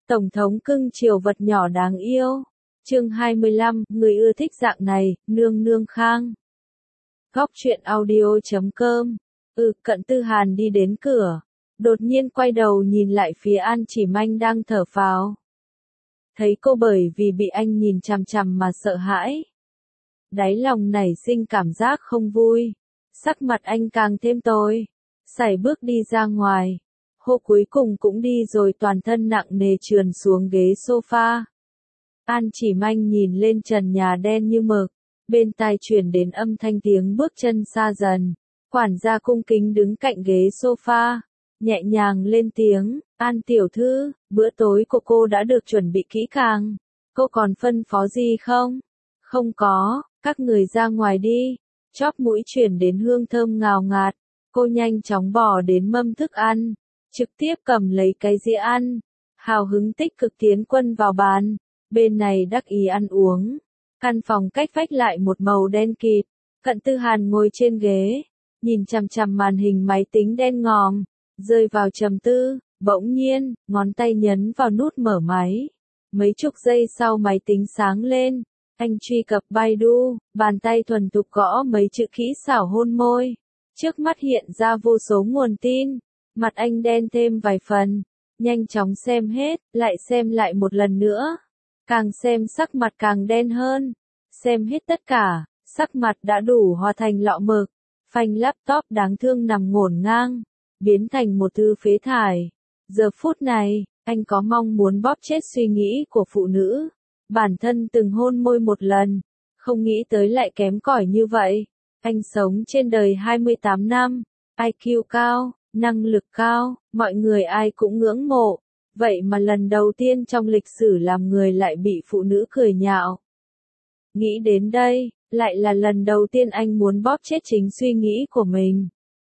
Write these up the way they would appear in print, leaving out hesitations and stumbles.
Tổng thống cưng chiều vật nhỏ đáng yêu. Chương 25, người ưa thích dạng này, nương nương khang. Góc truyện audio.com. Cận Tư Hàn đi đến cửa, đột nhiên quay đầu nhìn lại phía An Chỉ Manh đang thở phào. Thấy cô bởi vì bị anh nhìn chằm chằm mà sợ hãi. Đáy lòng nảy sinh cảm giác không vui, sắc mặt anh càng thêm tối, sải bước đi ra ngoài. Hô cuối cùng cũng đi rồi, toàn thân nặng nề trườn xuống ghế sofa. An Chỉ Manh nhìn lên trần nhà đen như mực, bên tai truyền đến âm thanh tiếng bước chân xa dần. Quản gia cung kính đứng cạnh ghế sofa, nhẹ nhàng lên tiếng, An tiểu thư, bữa tối của cô đã được chuẩn bị kỹ càng. Cô còn phân phó gì không? Không có, các người ra ngoài đi. Chóp mũi truyền đến hương thơm ngào ngạt. Cô nhanh chóng bỏ đến mâm thức ăn, trực tiếp cầm lấy cái dĩa ăn, hào hứng tích cực tiến quân vào bàn. Bên này đắc ý ăn uống. Căn phòng cách vách lại một màu đen kịt. Cận Tư Hàn ngồi trên ghế, nhìn chằm chằm màn hình máy tính đen ngòm, rơi vào trầm tư. Bỗng nhiên, ngón tay nhấn vào nút mở máy. Mấy chục giây sau máy tính sáng lên. Anh truy cập Baidu, bàn tay thuần thục gõ mấy chữ kỹ xảo hôn môi. Trước mắt hiện ra vô số nguồn tin. Mặt anh đen thêm vài phần. Nhanh chóng xem hết, lại xem lại một lần nữa. Càng xem sắc mặt càng đen hơn. Xem hết tất cả, sắc mặt đã đủ hòa thành lọ mực. Phanh laptop đáng thương nằm ngổn ngang, biến thành một thư phế thải. Giờ phút này, anh có mong muốn bóp chết suy nghĩ của phụ nữ. Bản thân từng hôn môi một lần, không nghĩ tới lại kém cỏi như vậy. Anh sống trên đời 28 năm, IQ cao, năng lực cao, mọi người ai cũng ngưỡng mộ. Vậy mà lần đầu tiên trong lịch sử làm người lại bị phụ nữ cười nhạo. Nghĩ đến đây, lại là lần đầu tiên anh muốn bóp chết chính suy nghĩ của mình.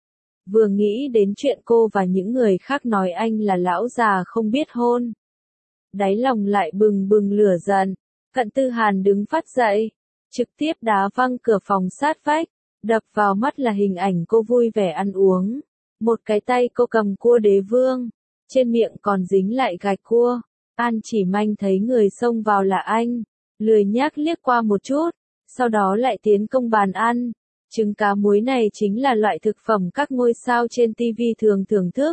Vừa nghĩ đến chuyện cô và những người khác nói anh là lão già không biết hôn. Đáy lòng lại bừng bừng lửa giận. Cận Tư Hàn đứng phát dậy, trực tiếp đá văng cửa phòng sát vách. Đập vào mắt là hình ảnh cô vui vẻ ăn uống. Một cái tay cô cầm cua đế vương, trên miệng còn dính lại gạch cua. An Chỉ Manh thấy người xông vào là anh, lười nhác liếc qua một chút, sau đó lại tiến công bàn ăn. Trứng cá muối này chính là loại thực phẩm các ngôi sao trên TV thường thưởng thức.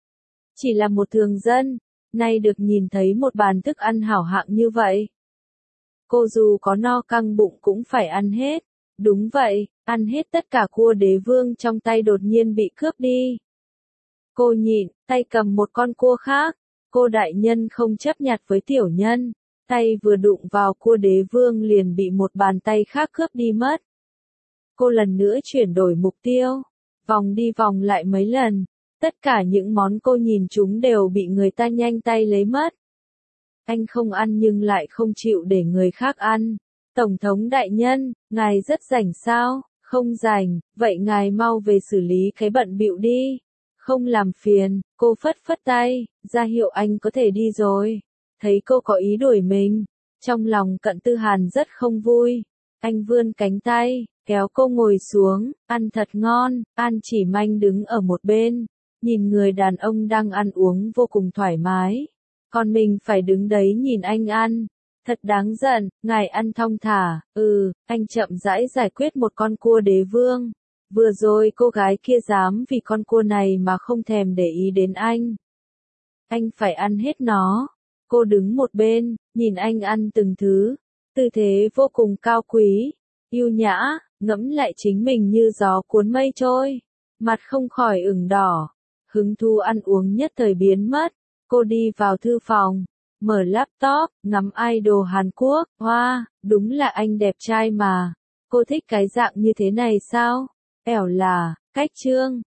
Chỉ là một thường dân, nay được nhìn thấy một bàn thức ăn hảo hạng như vậy. Cô dù có no căng bụng cũng phải ăn hết. Đúng vậy, ăn hết tất cả cua đế vương trong tay đột nhiên bị cướp đi. Cô nhịn, tay cầm một con cua khác. Cô đại nhân không chấp nhặt với tiểu nhân. Tay vừa đụng vào cua đế vương liền bị một bàn tay khác cướp đi mất. Cô lần nữa chuyển đổi mục tiêu. Vòng đi vòng lại mấy lần. Tất cả những món cô nhìn chúng đều bị người ta nhanh tay lấy mất. Anh không ăn nhưng lại không chịu để người khác ăn. Tổng thống đại nhân, ngài rất rảnh sao? Không rảnh, vậy ngài mau về xử lý cái bận bịu đi. Không làm phiền, cô phất phất tay, ra hiệu anh có thể đi rồi. Thấy cô có ý đuổi mình, trong lòng Cận Tư Hàn rất không vui. Anh vươn cánh tay, kéo cô ngồi xuống, ăn thật ngon. An Chỉ Manh đứng ở một bên, nhìn người đàn ông đang ăn uống vô cùng thoải mái. Còn mình phải đứng đấy nhìn anh ăn. Thật đáng giận, ngài ăn thong thả. Anh chậm rãi giải quyết một con cua đế vương. Vừa rồi cô gái kia dám vì con cua này mà không thèm để ý đến anh. Anh phải ăn hết nó. Cô đứng một bên, nhìn anh ăn từng thứ. Tư thế vô cùng cao quý, yêu nhã, ngẫm lại chính mình như gió cuốn mây trôi. Mặt không khỏi ửng đỏ. Hứng thú ăn uống nhất thời biến mất. Cô đi vào thư phòng, mở laptop, ngắm idol Hàn Quốc. Wow, đúng là anh đẹp trai mà. Cô thích cái dạng như thế này sao? Ẻo là, cách trương,